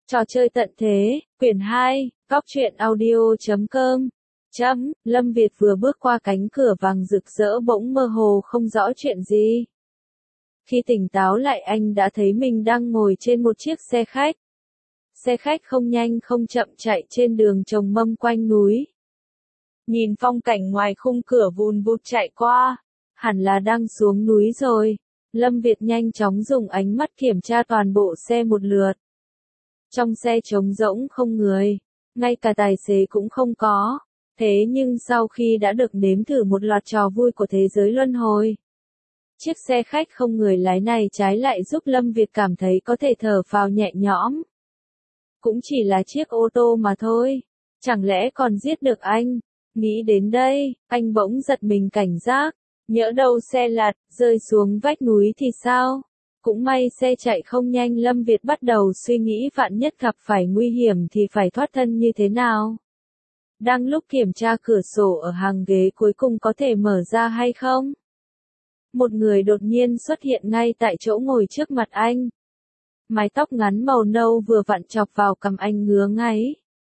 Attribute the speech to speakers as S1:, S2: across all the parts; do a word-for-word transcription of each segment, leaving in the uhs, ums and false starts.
S1: Trò chơi tận thế, quyển hai, góc truyện audio chấm com. Chấm, Lâm Việt vừa bước qua cánh cửa vàng rực rỡ bỗng mơ hồ không rõ chuyện gì. Khi tỉnh táo lại anh đã thấy mình đang ngồi trên một chiếc xe khách. Xe khách không nhanh không chậm chạy trên đường trồng mâm quanh núi. Nhìn phong cảnh ngoài khung cửa vùn vụt chạy qua, hẳn là đang xuống núi rồi. Lâm Việt nhanh chóng dùng ánh mắt kiểm tra toàn bộ xe một lượt. Trong xe trống rỗng không người, ngay cả tài xế cũng không có. Thế nhưng sau khi đã được nếm thử một loạt trò vui của thế giới luân hồi, chiếc xe khách không người lái này trái lại giúp Lâm Việt cảm thấy có thể thở phào nhẹ nhõm. Cũng chỉ là chiếc ô tô mà thôi, chẳng lẽ còn giết được anh? Nghĩ đến đây, anh bỗng giật mình cảnh giác, nhỡ đâu xe lật, rơi xuống vách núi thì sao? Cũng may xe chạy không nhanh. Lâm Việt bắt đầu suy nghĩ vạn nhất gặp phải nguy hiểm thì phải thoát thân như thế nào. Đang lúc kiểm tra cửa sổ ở hàng ghế cuối cùng có thể mở ra hay không, một người đột nhiên xuất hiện ngay tại chỗ ngồi trước mặt anh. Mái tóc ngắn màu nâu vừa vặn chọc vào cằm anh ngứa ngáy.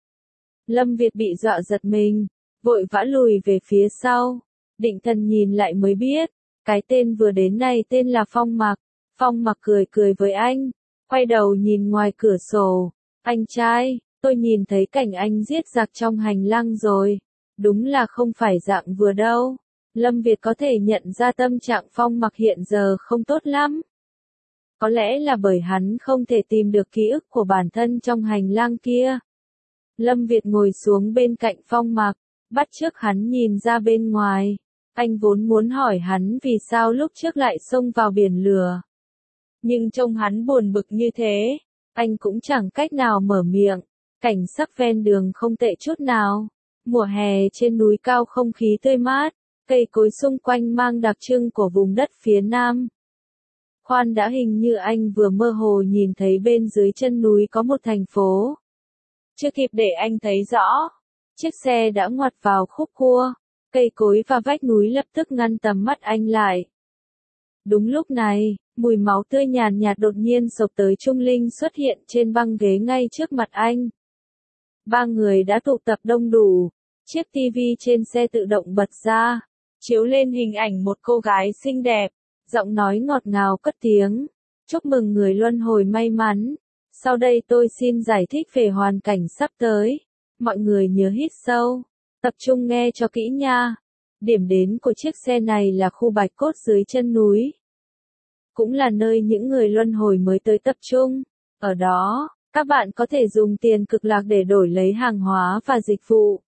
S1: Lâm Việt bị dọa giật mình, vội vã lùi về phía sau. Định thần nhìn lại mới biết, cái tên vừa đến này tên là Phong Mặc. Phong Mặc cười cười với anh, quay đầu nhìn ngoài cửa sổ. Anh trai, tôi nhìn thấy cảnh anh giết giặc trong hành lang rồi. Đúng là không phải dạng vừa đâu. Lâm Việt có thể nhận ra tâm trạng Phong Mặc hiện giờ không tốt lắm. Có lẽ là bởi hắn không thể tìm được ký ức của bản thân trong hành lang kia. Lâm Việt ngồi xuống bên cạnh Phong Mặc, bắt chước hắn nhìn ra bên ngoài. Anh vốn muốn hỏi hắn vì sao lúc trước lại xông vào biển lửa. Nhưng trông hắn buồn bực như thế, anh cũng chẳng cách nào mở miệng. Cảnh sắc ven đường không tệ chút nào. Mùa hè trên núi cao không khí tươi mát, cây cối xung quanh mang đặc trưng của vùng đất phía Nam. Khoan đã, hình như anh vừa mơ hồ nhìn thấy bên dưới chân núi có một thành phố. Chưa kịp để anh thấy rõ, chiếc xe đã ngoặt vào khúc cua. Cây cối và vách núi lập tức ngăn tầm mắt anh lại. Đúng lúc này, mùi máu tươi nhàn nhạt đột nhiên xộc tới. Trung Linh xuất hiện trên băng ghế ngay trước mặt anh. Ba người đã tụ tập đông đủ. Chiếc tivi trên xe tự động bật ra, chiếu lên hình ảnh một cô gái xinh đẹp, giọng nói ngọt ngào cất tiếng. Chúc mừng người luân hồi may mắn. Sau đây tôi xin giải thích về hoàn cảnh sắp tới. Mọi người nhớ hít sâu, tập trung nghe cho kỹ nha. Điểm đến của chiếc xe này là khu Bạch Cốt dưới chân núi. Cũng là nơi những người luân hồi mới tới tập trung. Ở đó, các bạn có thể dùng tiền cực lạc để đổi lấy hàng hóa và dịch vụ.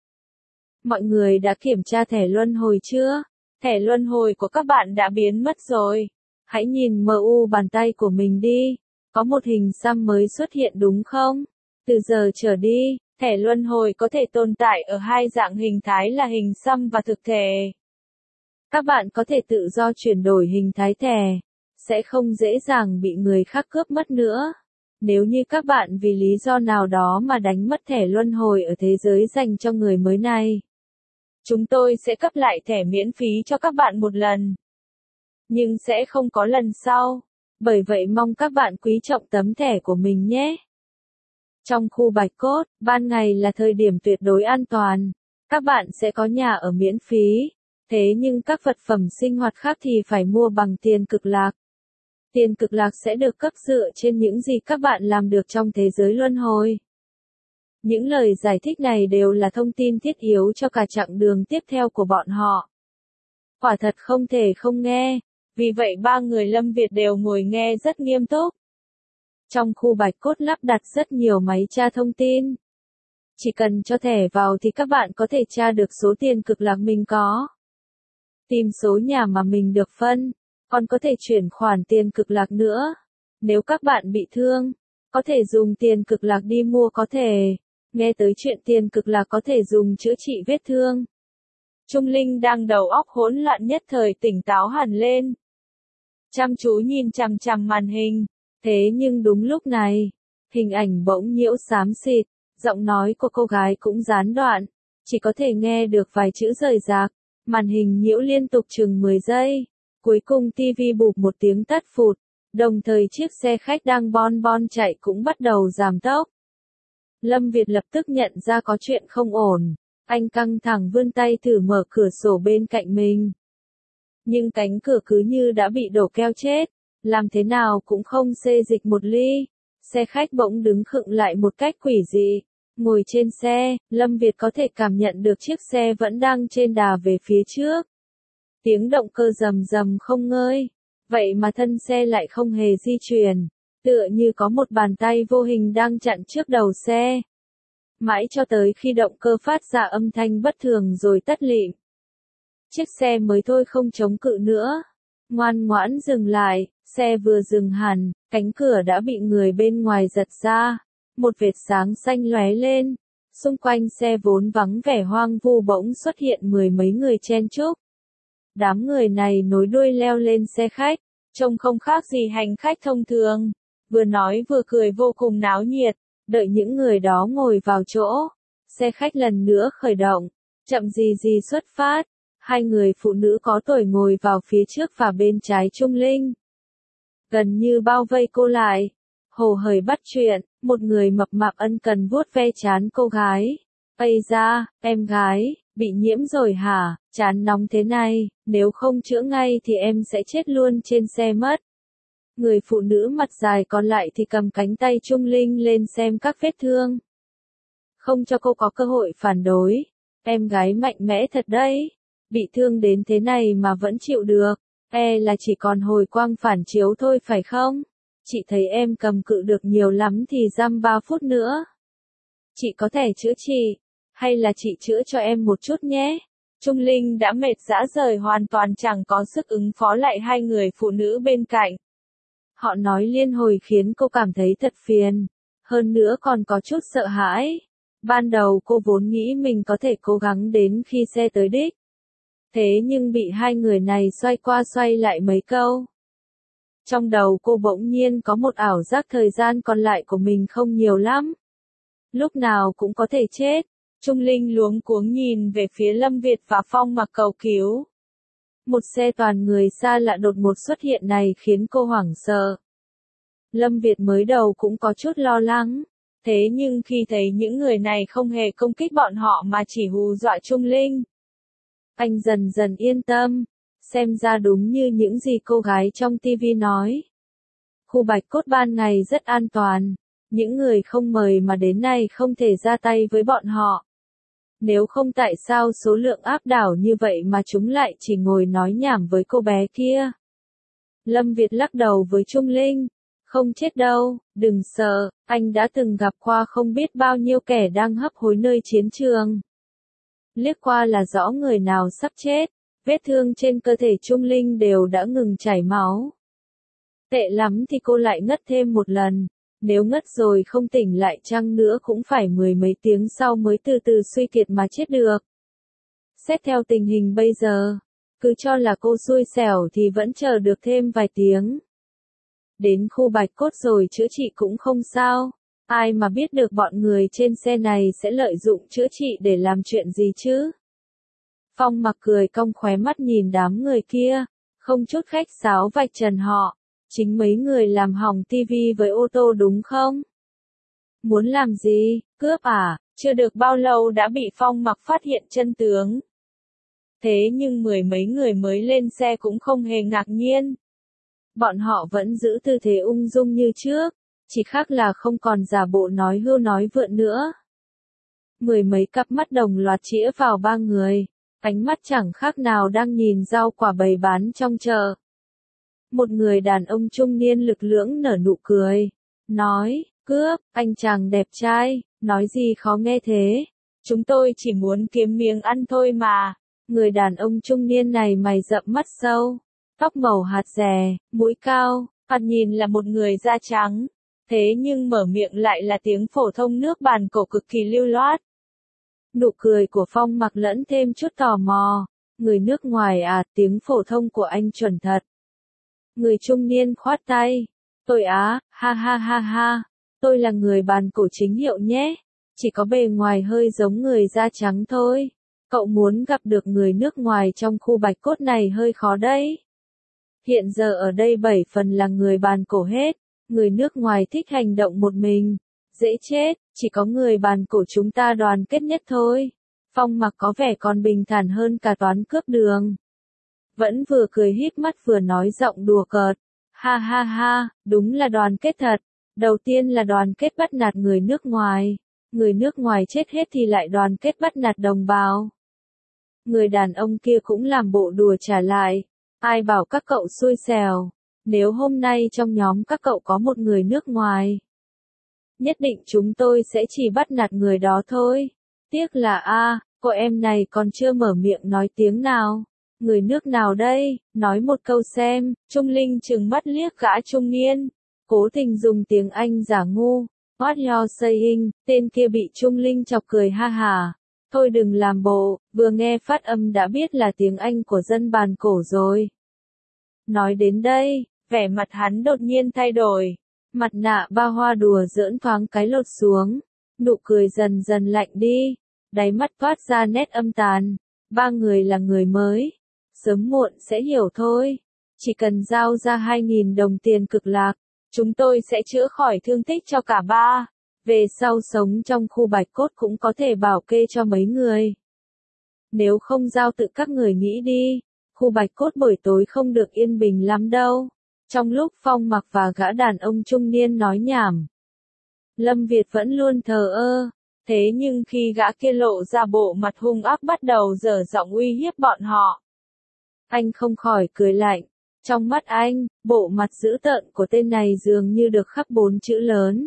S1: Mọi người đã kiểm tra thẻ luân hồi chưa? Thẻ luân hồi của các bạn đã biến mất rồi. Hãy nhìn em u bàn tay của mình đi. Có một hình xăm mới xuất hiện đúng không? Từ giờ trở đi, thẻ luân hồi có thể tồn tại ở hai dạng hình thái là hình xăm và thực thể. Các bạn có thể tự do chuyển đổi hình thái thẻ, sẽ không dễ dàng bị người khác cướp mất nữa. Nếu như các bạn vì lý do nào đó mà đánh mất thẻ luân hồi ở thế giới dành cho người mới này, chúng tôi sẽ cấp lại thẻ miễn phí cho các bạn một lần. Nhưng sẽ không có lần sau. Bởi vậy mong các bạn quý trọng tấm thẻ của mình nhé. Trong khu Bạch Cốt, ban ngày là thời điểm tuyệt đối an toàn. Các bạn sẽ có nhà ở miễn phí. Thế nhưng các vật phẩm sinh hoạt khác thì phải mua bằng tiền cực lạc. Tiền cực lạc sẽ được cấp dựa trên những gì các bạn làm được trong thế giới luân hồi. Những lời giải thích này đều là thông tin thiết yếu cho cả chặng đường tiếp theo của bọn họ. Quả thật không thể không nghe. Vì vậy ba người Lâm Việt đều ngồi nghe rất nghiêm túc. Trong khu Bạch Cốt lắp đặt rất nhiều máy tra thông tin. Chỉ cần cho thẻ vào thì các bạn có thể tra được số tiền cực lạc mình có. Tìm số nhà mà mình được phân. Còn có thể chuyển khoản tiền cực lạc nữa. Nếu các bạn bị thương, có thể dùng tiền cực lạc đi mua có thể. Nghe tới chuyện tiền cực lạc có thể dùng chữa trị vết thương. Trung Linh đang đầu óc hỗn loạn nhất thời tỉnh táo hẳn lên. Chăm chú nhìn chằm chằm màn hình. Thế nhưng đúng lúc này, hình ảnh bỗng nhiễu xám xịt, giọng nói của cô gái cũng gián đoạn, chỉ có thể nghe được vài chữ rời rạc. Màn hình nhiễu liên tục chừng mười giây. Cuối cùng tivi bụp một tiếng tắt phụt. Đồng thời chiếc xe khách đang bon bon chạy cũng bắt đầu giảm tốc. Lâm Việt lập tức nhận ra có chuyện không ổn. Anh căng thẳng vươn tay thử mở cửa sổ bên cạnh mình. Nhưng cánh cửa cứ như đã bị đổ keo chết. Làm thế nào cũng không xê dịch một ly. Xe khách bỗng đứng khựng lại một cách quỷ dị. Ngồi trên xe, Lâm Việt có thể cảm nhận được chiếc xe vẫn đang trên đà về phía trước. Tiếng động cơ rầm rầm không ngơi. Vậy mà thân xe lại không hề di chuyển. Tựa như có một bàn tay vô hình đang chặn trước đầu xe. Mãi cho tới khi động cơ phát ra âm thanh bất thường rồi tắt lịm. Chiếc xe mới thôi không chống cự nữa. Ngoan ngoãn dừng lại, xe vừa dừng hẳn, cánh cửa đã bị người bên ngoài giật ra. Một vệt sáng xanh lóe lên. Xung quanh xe vốn vắng vẻ hoang vu bỗng xuất hiện mười mấy người chen chúc. Đám người này nối đuôi leo lên xe khách, trông không khác gì hành khách thông thường. Vừa nói vừa cười vô cùng náo nhiệt, đợi những người đó ngồi vào chỗ. Xe khách lần nữa khởi động, chậm gì gì xuất phát. Hai người phụ nữ có tuổi ngồi vào phía trước và bên trái Trung Linh. Gần như bao vây cô lại. Hồ hởi bắt chuyện, một người mập mạp ân cần vuốt ve trán cô gái. Ây da, em gái, bị nhiễm rồi hả, trán nóng thế này, nếu không chữa ngay thì em sẽ chết luôn trên xe mất. Người phụ nữ mặt dài còn lại thì cầm cánh tay Trung Linh lên xem các vết thương. Không cho cô có cơ hội phản đối. Em gái mạnh mẽ thật đấy. Bị thương đến thế này mà vẫn chịu được. E là chỉ còn hồi quang phản chiếu thôi phải không? Chị thấy em cầm cự được nhiều lắm thì dăm ba phút nữa. Chị có thể chữa trị. Hay là chị chữa cho em một chút nhé. Trung Linh đã mệt rã rời hoàn toàn chẳng có sức ứng phó lại hai người phụ nữ bên cạnh. Họ nói liên hồi khiến cô cảm thấy thật phiền. Hơn nữa còn có chút sợ hãi. Ban đầu cô vốn nghĩ mình có thể cố gắng đến khi xe tới đích. Thế nhưng bị hai người này xoay qua xoay lại mấy câu. Trong đầu cô bỗng nhiên có một ảo giác thời gian còn lại của mình không nhiều lắm. Lúc nào cũng có thể chết. Trung Linh luống cuống nhìn về phía Lâm Việt và Phong Mặc cầu cứu. Một xe toàn người xa lạ đột ngột xuất hiện này khiến cô hoảng sợ. Lâm Việt mới đầu cũng có chút lo lắng. Thế nhưng khi thấy những người này không hề công kích bọn họ mà chỉ hù dọa Trung Linh. Anh dần dần yên tâm. Xem ra đúng như những gì cô gái trong tivi nói. Khu Bạch Cốt ban ngày rất an toàn. Những người không mời mà đến này không thể ra tay với bọn họ. Nếu không tại sao số lượng áp đảo như vậy mà chúng lại chỉ ngồi nói nhảm với cô bé kia. Lâm Việt lắc đầu với Trung Linh. Không chết đâu, đừng sợ, anh đã từng gặp qua không biết bao nhiêu kẻ đang hấp hối nơi chiến trường. Liếc qua là rõ người nào sắp chết, vết thương trên cơ thể Trung Linh đều đã ngừng chảy máu. Tệ lắm thì cô lại ngất thêm một lần, nếu ngất rồi không tỉnh lại chăng nữa cũng phải mười mấy tiếng sau mới từ từ suy kiệt mà chết được. Xét theo tình hình bây giờ, cứ cho là cô xui xẻo thì vẫn chờ được thêm vài tiếng. Đến khu Bạch Cốt rồi chữa trị cũng không sao, ai mà biết được bọn người trên xe này sẽ lợi dụng chữa trị để làm chuyện gì chứ. Phong Mặc cười cong khóe mắt nhìn đám người kia, không chút khách sáo vạch trần họ. Chính mấy người làm hỏng tivi với ô tô đúng không? Muốn làm gì, cướp à? Chưa được bao lâu đã bị Phong Mặc phát hiện chân tướng. Thế nhưng mười mấy người mới lên xe cũng không hề ngạc nhiên. Bọn họ vẫn giữ tư thế ung dung như trước, chỉ khác là không còn giả bộ nói hưu nói vượn nữa. Mười mấy cặp mắt đồng loạt chĩa vào ba người, ánh mắt chẳng khác nào đang nhìn rau quả bày bán trong chợ. Một người đàn ông trung niên lực lưỡng nở nụ cười, nói, cướp, anh chàng đẹp trai, nói gì khó nghe thế, chúng tôi chỉ muốn kiếm miếng ăn thôi mà. Người đàn ông trung niên này mày rậm mắt sâu, tóc màu hạt dẻ, mũi cao, thoạt nhìn là một người da trắng, thế nhưng mở miệng lại là tiếng phổ thông nước bàn cổ cực kỳ lưu loát. Nụ cười của Phong Mặc lẫn thêm chút tò mò, người nước ngoài à, tiếng phổ thông của anh chuẩn thật. Người trung niên khoát tay, tôi á, ha ha ha ha, tôi là người bàn cổ chính hiệu nhé, chỉ có bề ngoài hơi giống người da trắng thôi, cậu muốn gặp được người nước ngoài trong khu Bạch Cốt này hơi khó đấy. Hiện giờ ở đây bảy phần là người bàn cổ hết, người nước ngoài thích hành động một mình, dễ chết, chỉ có người bàn cổ chúng ta đoàn kết nhất thôi. Phong Mặc có vẻ còn bình thản hơn cả toán cướp đường. Vẫn vừa cười híp mắt vừa nói giọng đùa cợt. Ha ha ha, đúng là đoàn kết thật. Đầu tiên là đoàn kết bắt nạt người nước ngoài. Người nước ngoài chết hết thì lại đoàn kết bắt nạt đồng bào. Người đàn ông kia cũng làm bộ đùa trả lại. Ai bảo các cậu xui xẻo. Nếu hôm nay trong nhóm các cậu có một người nước ngoài, nhất định chúng tôi sẽ chỉ bắt nạt người đó thôi. Tiếc là a, cô em này còn chưa mở miệng nói tiếng nào. Người nước nào đây? Nói một câu xem. Trung Linh trừng mắt liếc gã trung niên. Cố tình dùng tiếng Anh giả ngu. What you're saying? Tên kia bị Trung Linh chọc cười ha hả. Thôi đừng làm bộ, vừa nghe phát âm đã biết là tiếng Anh của dân bàn cổ rồi. Nói đến đây, vẻ mặt hắn đột nhiên thay đổi. Mặt nạ ba hoa đùa giỡn thoáng cái lột xuống. Nụ cười dần dần lạnh đi. Đáy mắt toát ra nét âm tàn. Ba người là người mới. Sớm muộn sẽ hiểu thôi. Chỉ cần giao ra hai nghìn đồng tiền cực lạc, chúng tôi sẽ chữa khỏi thương tích cho cả ba. Về sau sống trong khu bạch cốt cũng có thể bảo kê cho mấy người. Nếu không giao tự các người nghĩ đi. Khu bạch cốt buổi tối không được yên bình lắm đâu. Trong lúc Phong Mặc và gã đàn ông trung niên nói nhảm, Lâm Việt vẫn luôn thờ ơ. Thế nhưng khi gã kia lộ ra bộ mặt hung ác bắt đầu dở giọng uy hiếp bọn họ, anh không khỏi cười lạnh. Trong mắt anh, bộ mặt dữ tợn của tên này dường như được khắc bốn chữ lớn.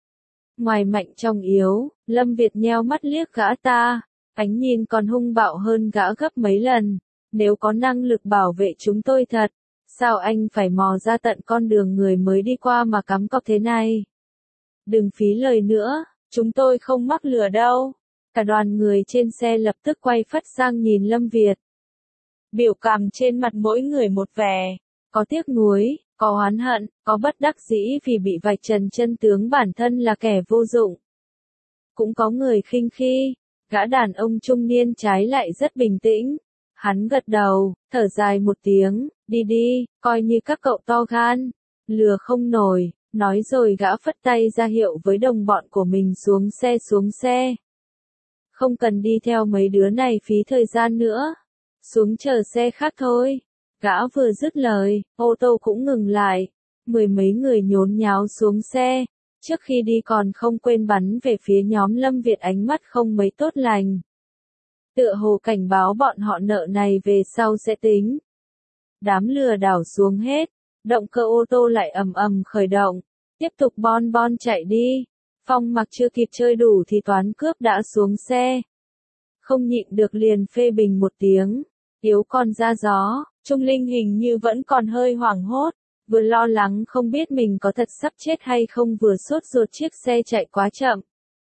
S1: Ngoài mạnh trong yếu, Lâm Việt nheo mắt liếc gã ta, ánh nhìn còn hung bạo hơn gã gấp mấy lần. Nếu có năng lực bảo vệ chúng tôi thật, sao anh phải mò ra tận con đường người mới đi qua mà cắm cọc thế này? Đừng phí lời nữa, chúng tôi không mắc lừa đâu. Cả đoàn người trên xe lập tức quay phắt sang nhìn Lâm Việt. Biểu cảm trên mặt mỗi người một vẻ, có tiếc nuối, có oán hận, có bất đắc dĩ vì bị vạch trần chân tướng bản thân là kẻ vô dụng. Cũng có người khinh khi, gã đàn ông trung niên trái lại rất bình tĩnh. Hắn gật đầu, thở dài một tiếng, đi đi, coi như các cậu to gan, lừa không nổi, nói rồi gã phất tay ra hiệu với đồng bọn của mình xuống xe xuống xe. Không cần đi theo mấy đứa này phí thời gian nữa, xuống chờ xe khác thôi. Gã vừa dứt lời, ô tô cũng ngừng lại, mười mấy người nhốn nháo xuống xe, trước khi đi còn không quên bắn về phía nhóm Lâm Việt ánh mắt không mấy tốt lành. Tựa hồ cảnh báo bọn họ nợ này về sau sẽ tính. Đám lừa đảo xuống hết, động cơ ô tô lại ầm ầm khởi động, tiếp tục bon bon chạy đi. Phong Mặc chưa kịp chơi đủ thì toán cướp đã xuống xe. Không nhịn được liền phê bình một tiếng, yếu con ra gió. Trung Linh hình như vẫn còn hơi hoảng hốt, vừa lo lắng không biết mình có thật sắp chết hay không vừa sốt ruột chiếc xe chạy quá chậm.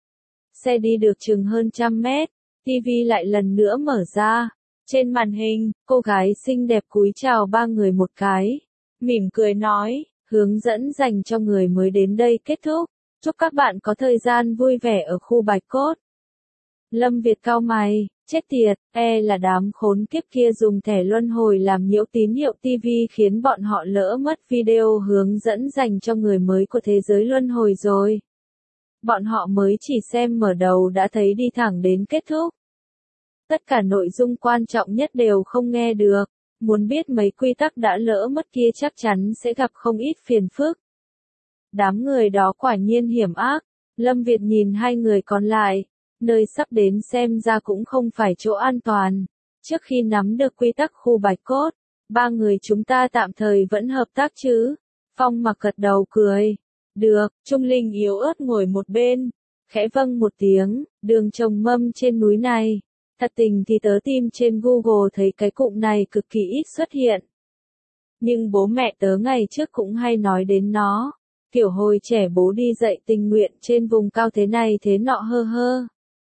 S1: Xe đi được chừng hơn trăm mét, ti vi lại lần nữa mở ra. Trên màn hình, cô gái xinh đẹp cúi chào ba người một cái. Mỉm cười nói, hướng dẫn dành cho người mới đến đây kết thúc. Chúc các bạn có thời gian vui vẻ ở khu Bạch Cốt. Lâm Việt cau mày, chết tiệt, e là đám khốn kiếp kia dùng thẻ luân hồi làm nhiễu tín hiệu ti vi khiến bọn họ lỡ mất video hướng dẫn dành cho người mới của thế giới luân hồi rồi. Bọn họ mới chỉ xem mở đầu đã thấy đi thẳng đến kết thúc. Tất cả nội dung quan trọng nhất đều không nghe được. Muốn biết mấy quy tắc đã lỡ mất kia chắc chắn sẽ gặp không ít phiền phức. Đám người đó quả nhiên hiểm ác. Lâm Việt nhìn hai người còn lại. Nơi sắp đến xem ra cũng không phải chỗ an toàn. Trước khi nắm được quy tắc khu Bạch Cốt, ba người chúng ta tạm thời vẫn hợp tác chứ? Phong Mặc gật đầu cười. Được, Trung Linh yếu ớt ngồi một bên. Khẽ vâng một tiếng, đường trồng mâm trên núi này. Thật tình thì tớ tìm trên Google thấy cái cụm này cực kỳ ít xuất hiện. Nhưng bố mẹ tớ ngày trước cũng hay nói đến nó. Kiểu hồi trẻ bố đi dạy tình nguyện trên vùng cao thế này thế nọ hơ hơ.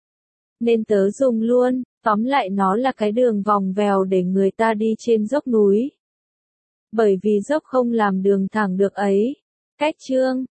S1: Nên tớ dùng luôn, tóm lại nó là cái đường vòng vèo để người ta đi trên dốc núi. Bởi vì dốc không làm đường thẳng được ấy. Cách chương